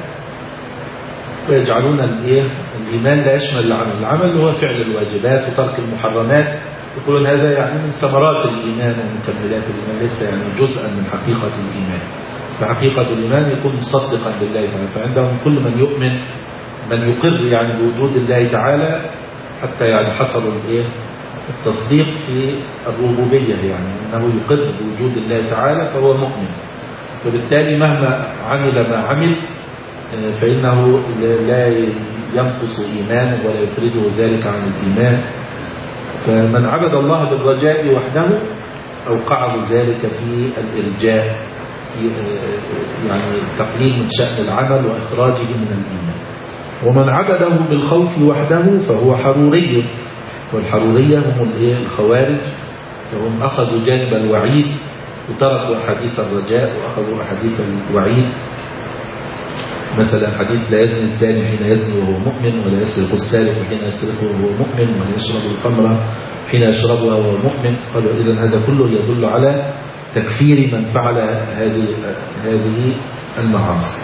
ويجعلون الإيه الإيمان لا يشمل العمل. العمل هو فعل الواجبات وترك المحرمات يقولون هذا يعني من ثمرات الإيمان ومكملات الإيمان، ليس يعني جزءا من حقيقة الإيمان. فحقيقة الإيمان يكون مصدقا بالله تعالى. فعندهم كل من يؤمن من يقر يعني بوجود الله تعالى، حتى يعني حصلوا الايه التصديق في الربوبية، يعني أنه يقر بوجود الله تعالى فهو مؤمن. فبالتالي مهما عمل ما عمل فإنه لا ينقص إيمانه ولا يفرده ذلك عن الإيمان. فمن عبد الله بالرجاء وحده أوقعه ذلك في الإرجاء، يعني تقليل من شأن العمل وإخراجه من الإيمان. ومن عبده بالخوف وحده فهو حروري، والحرورية هم الخوارج، فهم أخذوا جانب الوعيد وتركوا أحاديث الرجاء وأخذوا أحاديث الوعيد. مثلا حديث لا يزني الزاني حين يزني وهو مؤمن، ولا يسرق السارق حين يسرق وهو مؤمن، ولا يشرب الخمر حين يشربها وهو مؤمن. قالوا إذن هذا كله يدل على تكفير من فعل هذه هذه المعاصي،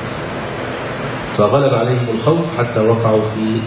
فغلب عليهم الخوف حتى وقعوا في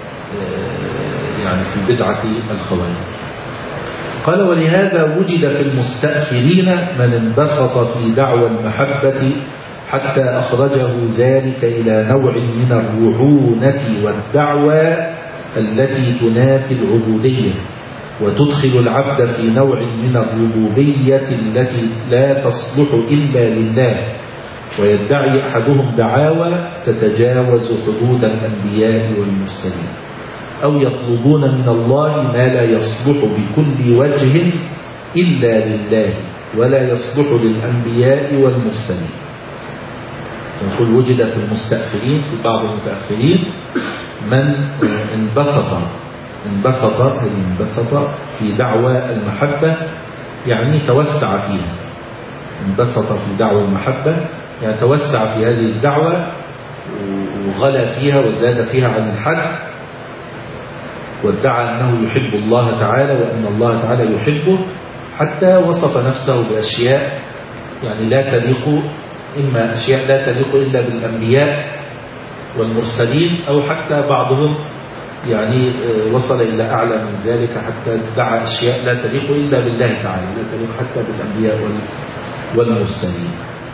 يعني في بدعة الخوارج. قال ولهذا وجد في المستأخرين من انبسط في دعوى المحبة حتى أخرجه ذلك إلى نوع من الرعونة والدعوى التي تنافي العبودية وتدخل العبد في نوع من الربوبية التي لا تصلح إلا لله. ويدعي أحدهم دعاوى تتجاوز حدود الأنبياء والمرسلين، أو يطلبون من الله ما لا يصلح بكل وجه إلا لله ولا يصلح للأنبياء والمرسلين. نقول وجد في المستأخرين، في بعض المتأخرين من انبسط انبسط انبسط في دعوى المحبة، يعني توسع فيها. انبسط في دعوى المحبة يعني توسع في هذه الدعوة وغلى فيها وزاد فيها عن الحد، وادعى أنه يحب الله تعالى وأن الله تعالى يحبه، حتى وصف نفسه بأشياء يعني لا تليق، إما أشياء لا تليق إلا بالأنبياء والمرسلين، أو حتى بعضهم يعني وصل إلى أعلى من ذلك حتى ادعى أشياء لا تليق إلا بالله تعالى، لا تليق حتى بالأنبياء والمرسلين.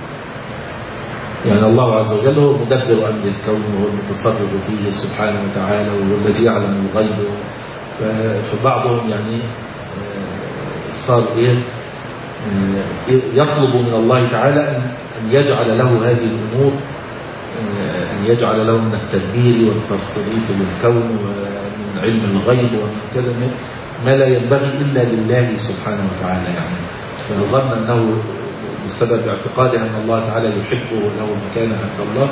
يعني الله عز وجل هو مدبر أمر الكون وهو المتصرف فيه سبحانه وتعالى، وهو الذي يعلم الغيب. فبعضهم يعني صار إيه يطلب من الله تعالى أن يجعل له هذه الأمور، أن يجعل له من التدبير والتصريف للكون ومن علم الغيب ومن كذا ما لا ينبغي إلا لله سبحانه وتعالى. يعني فظن أنه بسبب اعتقاده أن الله تعالى يحبه وله مكانه عند الله،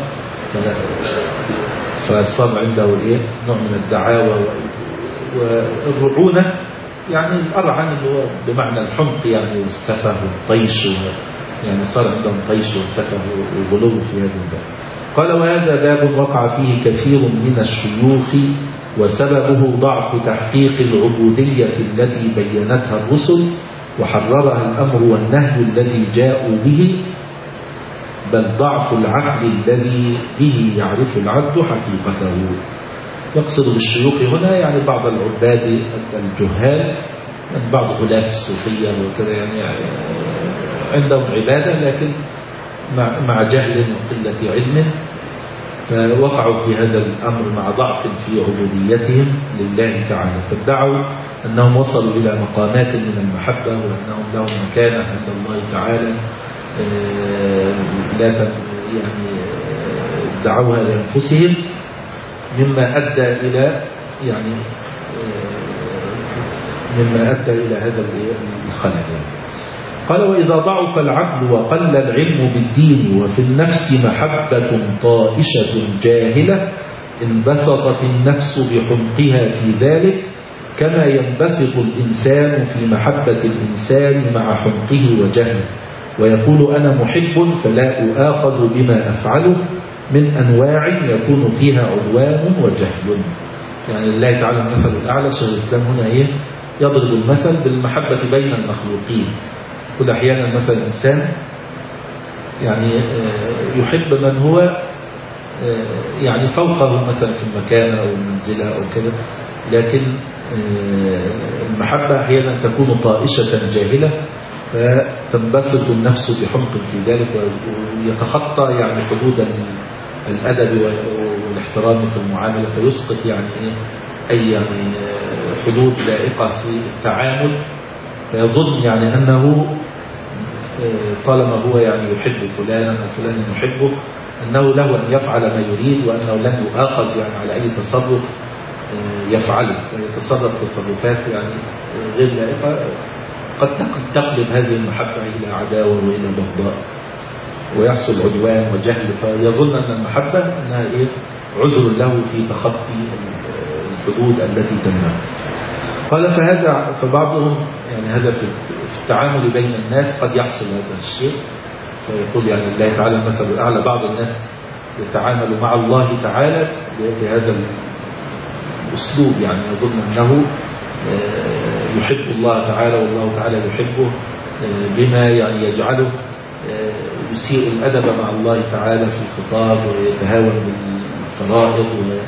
فصار عنده إيه نوع من الدعاوى والرعونة، يعني الأرعن اللي هو بمعنى الحمق يعني والسفه والطيش، يعني صار عندهم طيش والسفه والغلو في هذا الباب. قال وهذا باب وقع فيه كثير من الشيوخ، وسببه ضعف تحقيق العبودية التي بينتها الرسل وحررها الأمر والنهي الذي جاءوا به، بل ضعف العقل الذي به يعرف العبد حقيقته. يقصد بالشيوخ هنا يعني بعض العباد الجهال، يعني بعض غلاة الصوفية وكذا، يعني عندهم عبادة لكن مع جهل وقلة علم، فوقعوا في هذا الأمر مع ضعف في عبوديتهم لله تعالى، فادعوا أنهم وصلوا إلى مقامات من المحبة وأنهم لهم مكانة عند الله تعالى، لا يعني ادعوها لأنفسهم، مما أدى إلى يعني مما أدى إلى هذا الخلل. قال وإذا ضعف العقل وقل العلم بالدين وفي النفس محبة طائشة جاهلة، انبسطت النفس بحمقها في ذلك، كما ينبسط الإنسان في محبة الإنسان مع حمقه وجهله، ويقول أنا محب فلا أؤاخذ بما أفعله من أنواع يكون فيها عدوان وجهل. يعني الله تعالى المثل الأعلى. شيخ الإسلام هنا إيه يضرب المثل بالمحبة بين المخلوقين. كل أحيانا مثلا الإنسان يعني يحب من هو يعني فوقه مثلا في المكانة أو المنزلة أو كذا، لكن المحبة أحيانا تكون طائشة جاهلة فتنبسط النفس بحمق في ذلك ويتخطى يعني حدود الأدب والاحترام في المعاملة فيسقط يعني أي يعني حدود لائقة في التعامل فيظن يعني أنه طالما هو يعني يحب فلانا وفلان يحبه أنه له أن يفعل ما يريد وأنه لن يؤاخذ يعني على أي تصرف يفعله فيتصرف تصرفات يعني غير لائقة قد تقلب هذه المحبة إلى عداوة وإلى بغضاء ويحصل عدوان وجهل فيظن أن المحبة أنها إيه عذر له في تخطي الحدود التي تمنعه. قال فهذا فبعضهم يعني هذا في التعامل بين الناس قد يحصل هذا الشيء فيقول يعني الله تعالى المثل الأعلى بعض الناس يتعامل مع الله تعالى بهذا الأسلوب يعني يظن أنه يحب الله تعالى والله تعالى يحبه بما يعني يجعله يسيء الأدب مع الله تعالى في الخطاب ويتهاون بالفرائض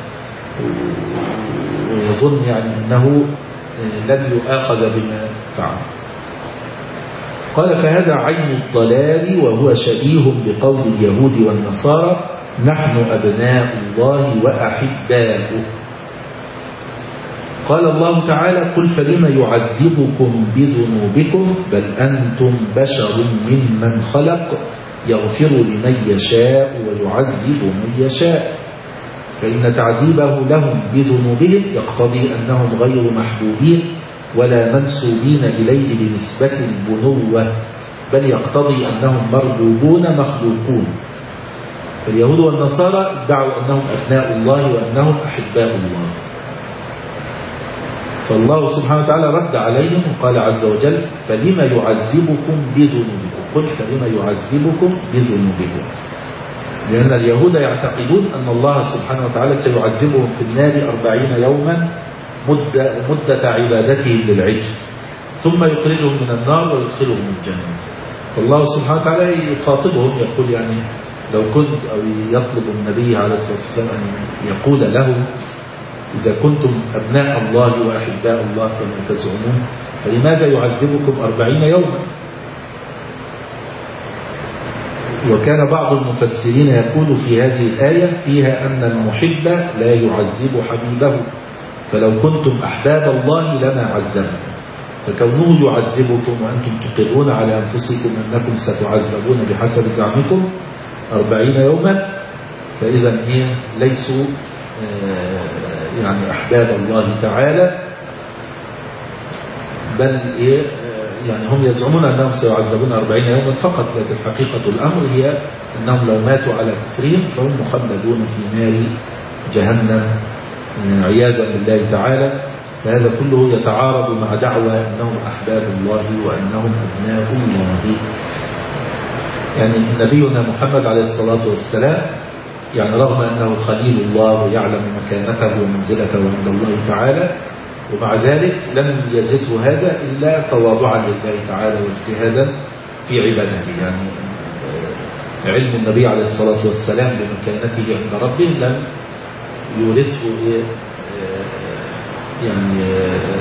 ويظن يعني أنه لن يؤاخذ بما فعل. قال فهذا عين الضلال وهو شبيه بقول اليهود والنصارى نحن أبناء الله وأحباؤه. قال الله تعالى قل فلم يعذبكم بذنوبكم بل أنتم بشر ممن خلق يغفر لمن يشاء ويعذب من يشاء فإن تعذيبه لهم بذنوبهم يقتضي أنهم غير محبوبين ولا منسوبين إليه بنسبة البنوة بل يقتضي أنهم مربوبون مخلوقون. فاليهود والنصارى ادعوا أنهم أبناء الله وأنهم أحباء الله فالله سبحانه وتعالى رد عليهم وقال عز وجل فلما يعذبكم بذنوبكم قل فلما يعذبكم بذنوبكم لأن اليهود يعتقدون أن الله سبحانه وتعالى سيعذبهم في النار أربعين يوما مدة, مدة عبادتهم للعجل ثم يخرجهم من النار ويدخلهم الجنة. فالله سبحانه وتعالى يخاطبهم يقول يعني لو كنت أو يطلب النبي عليه الصلاة والسلام أن يقول لهم إذا كنتم أبناء الله وأحباء الله كما تزعمون فلماذا يعذبكم أربعين يوما؟ وكان بعض المفسرين يقول في هذه الآية فيها أن المحب لا يعذب حبيبه فلو كنتم أحباب الله لما عذبكم فكونه يعذبكم وأنتم تقرون على أنفسكم أنكم ستعذبون بحسب زعمكم أربعين يوما فإذا إيه ليسوا يعني أحباب الله تعالى بل إيه يعني هم يزعمون أنهم سيعذبون أربعين يوما فقط لكن حقيقة الأمر هي أنهم لو ماتوا على كفرهم فهم مخلدون في نار جهنم عياذا بالله تعالى. فهذا كله يتعارض مع دعوى أنهم أحباب الله وأنهم أبناء الله. يعني نبينا محمد عليه الصلاة والسلام يعني رغم أنه خليل الله ويعلم مكانته ومنزلته عند الله تعالى ومع ذلك لم يزده هذا إلا تواضعا لله تعالى واجتهادا في عبادته. يعني علم النبي عليه الصلاة والسلام بمكانته عند ربه لم يورثه يعني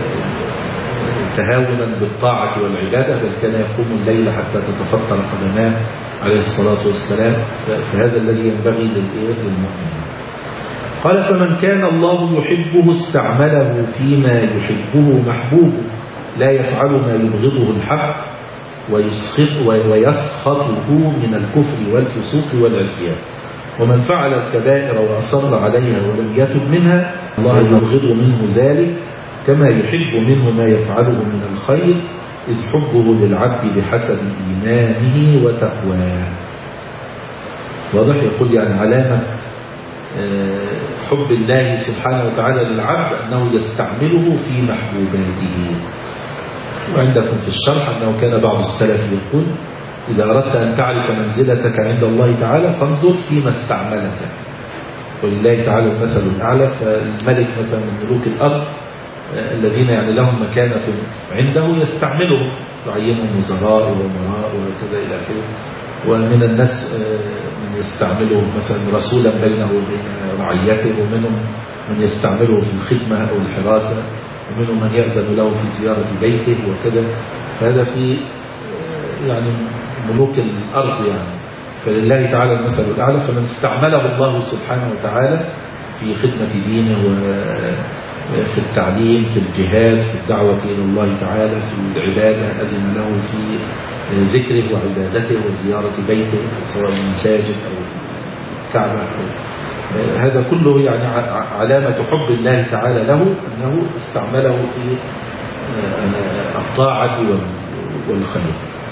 تهاونا بالطاعة والعبادة بل كان يقوم الليل حتى تتفطر قدماه عليه الصلاة والسلام فهذا الذي ينبغي للمؤمن. قال فمن كان الله يحبه استعمله فيما يحبه محبوبه لا يفعل ما يبغضه الحق ويسخط ويسخطه من الكفر والفسوق والعصيان. ومن فعل الكبائر وأصر عليها ولم يتب منها الله يبغض منه ذلك كما يحب منه ما يفعله من الخير إذ حبه للعبد بحسب إيمانه وتقواه. واضح يقول يعني علامة حب الله سبحانه وتعالى للعبد أنه يستعمله في محبوباته. وعندكم في الشرح أنه كان بعض السلف يقول إذا أردت أن تعرف منزلتك عند الله تعالى فانظر فيما استعملك. ولله تعالى المثل الأعلى. فالملك مثلا من ملوك الأرض الذين يعني لهم مكانة عنده يستعملهم يعينهم وزراء وأمراء وكذا إلى آخره. ومن الناس من يستعملهم مثلا رسولا بينه وبين رعيته ومنهم من يستعمله في الخدمة أو الحراسة، ومنهم من يأذن له في زيارة بيته وكذا. فهذا في يعني ملوك الأرض يعني. فلله تعالى المثل الأعلى. فمن استعمله الله سبحانه وتعالى في خدمة دينه وفي التعليم، في الجهاد، في الدعوة إلى الله تعالى، في العبادة، أذن له في ذكره وعبادته وزيارة بيته سواء المساجد أو الكعبة أو هذا كله يعني علامة حب الله تعالى له، أنه استعمله في الطاعة والخير.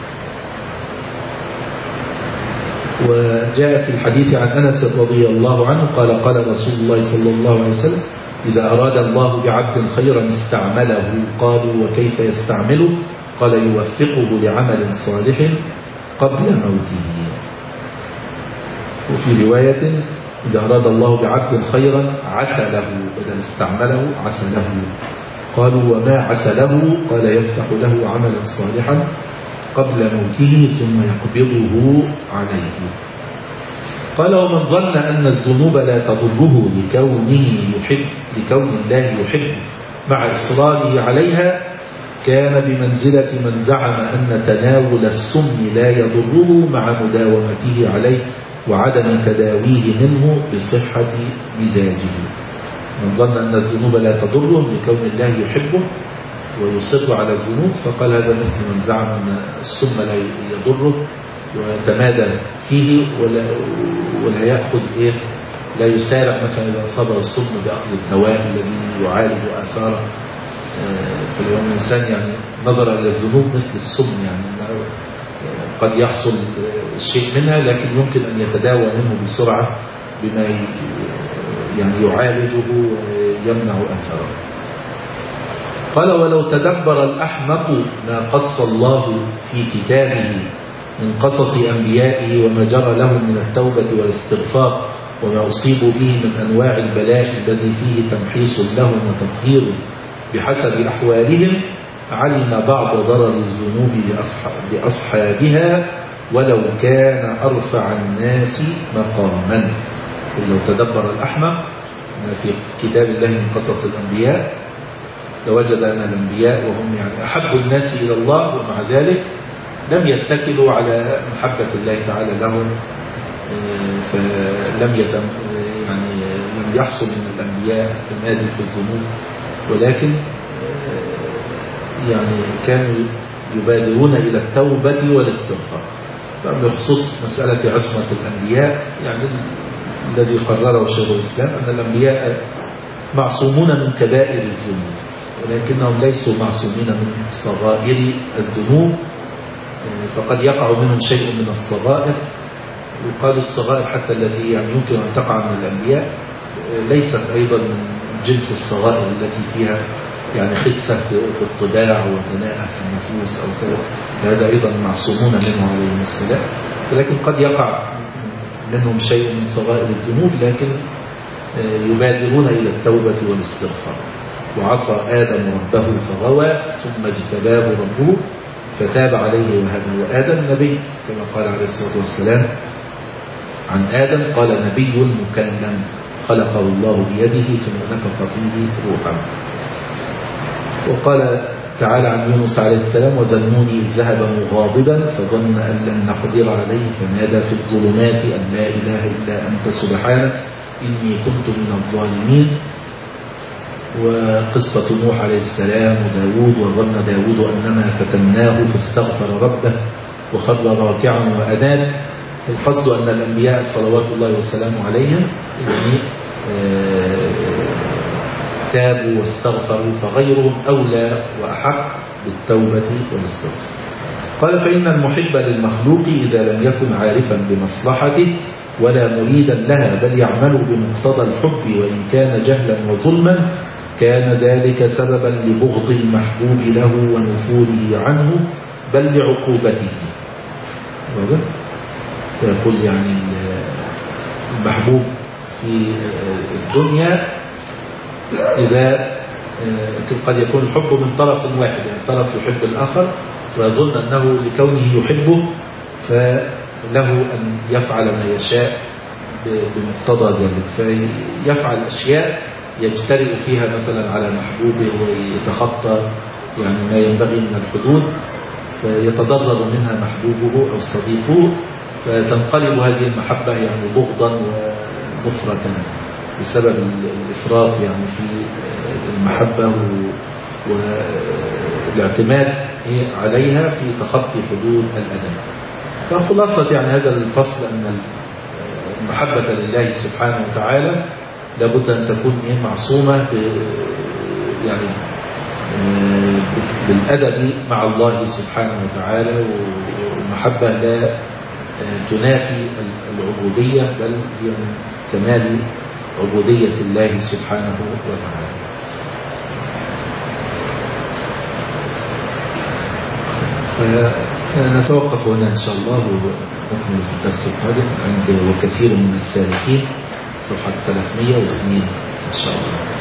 وجاء في الحديث عن أنس رضي الله عنه قال قال رسول الله صلى الله عليه وسلم: إذا أراد الله بعبد خيرا استعمله. قالوا: وكيف يستعمله؟ قال: يوفقه لعمل صالح قبل موته. وفي رواية: إذا أراد الله بعبد خيرا عسله، بدل استعمله عسله. قالوا: وما عسله؟ قال: يفتح له عملا صالحا قبل موته ثم يقبضه عليه. قال: ومن ظن أن الذنوب لا تضره لكونه يحب لكون الله يحب مع إصراره عليها كان بمنزلة من زعم أن تناول السم لا يضره مع مداومته عليه وعدم تداويه منه بصحة مزاجه. من ظن أن الذنوب لا تضره لكون الله يحبه ويصر على الذنوب، فقال هذا مثل من زعم أن السم لا يضره ويتمادى فيه ولا, ولا يأخذ إيه لا يسارع مثلا إذا أصابه السم بأخذ الدواء الذي يعالج آثاره. فاليوم الإنسان يعني نظر إلى الذنوب مثل السم، يعني قد يحصل شيء منها لكن يمكن أن يتداوى منه بسرعة بما يعني يعالجه ويمنع أثره. قال: ولو تدبر الأحمق ما قص الله في كتابه من قصص أنبيائه وما جرى لهم من التوبة والاستغفار وما أصيبوا به من أنواع البلاء الذي فيه تمحيص لهم وتطهير بحسب أحوالهم، علم بعض ضرر الذنوب بأصحابها ولو كان أرفع الناس مقاما. لو تدبر الأحمق في كتاب الله من قصص الأنبياء لوجد أن الأنبياء وهم يعني أحب الناس إلى الله ومع ذلك لم يتكلوا على محبة الله تعالى لهم، فلم يتم يعني لم يحصل من الأنبياء التمادي في الذنوب، ولكن يعني كانوا يبادرون إلى التوبة والاستغفار. بخصوص مسألة عصمة الأنبياء يعني الذي قرره شيخ الإسلام أن الأنبياء معصومون من كبائر الذنوب ولكنهم ليسوا معصومين من صغائر الذنوب، فقد يقع منهم شيء من الصغائر. وقالوا الصغائر حتى التي يعني يمكن أن تقع من الأنبياء ليست أيضا من جنس الصغائر التي فيها يعني خسة في الطباع ودناءة في النفوس أو كذا، هذا أيضا معصومون منه عليهم السلام. ولكن قد يقع منهم شيء من صغائر الذنوب لكن يبادرون إلى التوبة والاستغفار. وعصى آدم ربه فغوى ثم اجتباه ربه فتاب عليه وهدى. وآدم نبي كما قال عليه الصلاة والسلام عن آدم قال: نبي مكلم خلقه الله بيده ثم نفخ فيه روحا. وقال تعالى عن يونس عليه السلام: وذنون إذ ذهب مغاضبا فظن أن لن نقدر عليه فنادى في الظلمات أن لا إله إلا أنت سبحانك إني كنت من الظالمين. وقصة نوح عليه السلام وداود: وظن داود أنما فتناه فاستغفر ربه وخر راكعا وأناب. القصد أن الأنبياء صلوات الله والسلام عليهم يعني تابوا واستغفروا، فغيرهم أولى وأحق بالتوبة والاستغفار. قال: فإن المحب للمخلوق إذا لم يكن عارفا بمصلحته ولا مريدا لها بل يعمل بمقتضى الحب وإن كان جهلا وظلما كان ذلك سببا لبغض المحبوب له ونفوره عنه بل لعقوبته. فيقول يعني المحبوب في الدنيا إذا قد يكون الحب من طرف واحد، يعني طرف يحب الآخر ويظن أنه لكونه يحبه فله أن يفعل ما يشاء بمقتضى ذلك، فيفعل أشياء يجترئ فيها مثلا على محبوبه ويتخطى يعني ما ينبغي من الحدود، فيتضرر منها محبوبه أو صديقه، فتنقلب هذه المحبة يعني بغضا ونفرة بسبب الإفراط يعني في المحبة والاعتماد عليها في تخطي حدود الأدب. فخلاصة يعني هذا الفصل أن المحبة لله سبحانه وتعالى لابد أن تكون معصومة يعني بالأدب مع الله سبحانه وتعالى، والمحبة لا تنافي العبودية بل هي من كمال عبودية الله سبحانه وتعالى. فنتوقف هنا إن شاء الله ونكمل في الدرس القادم عند وكثير من السالكين صفحة ثلاثمائة واثنين إن شاء الله.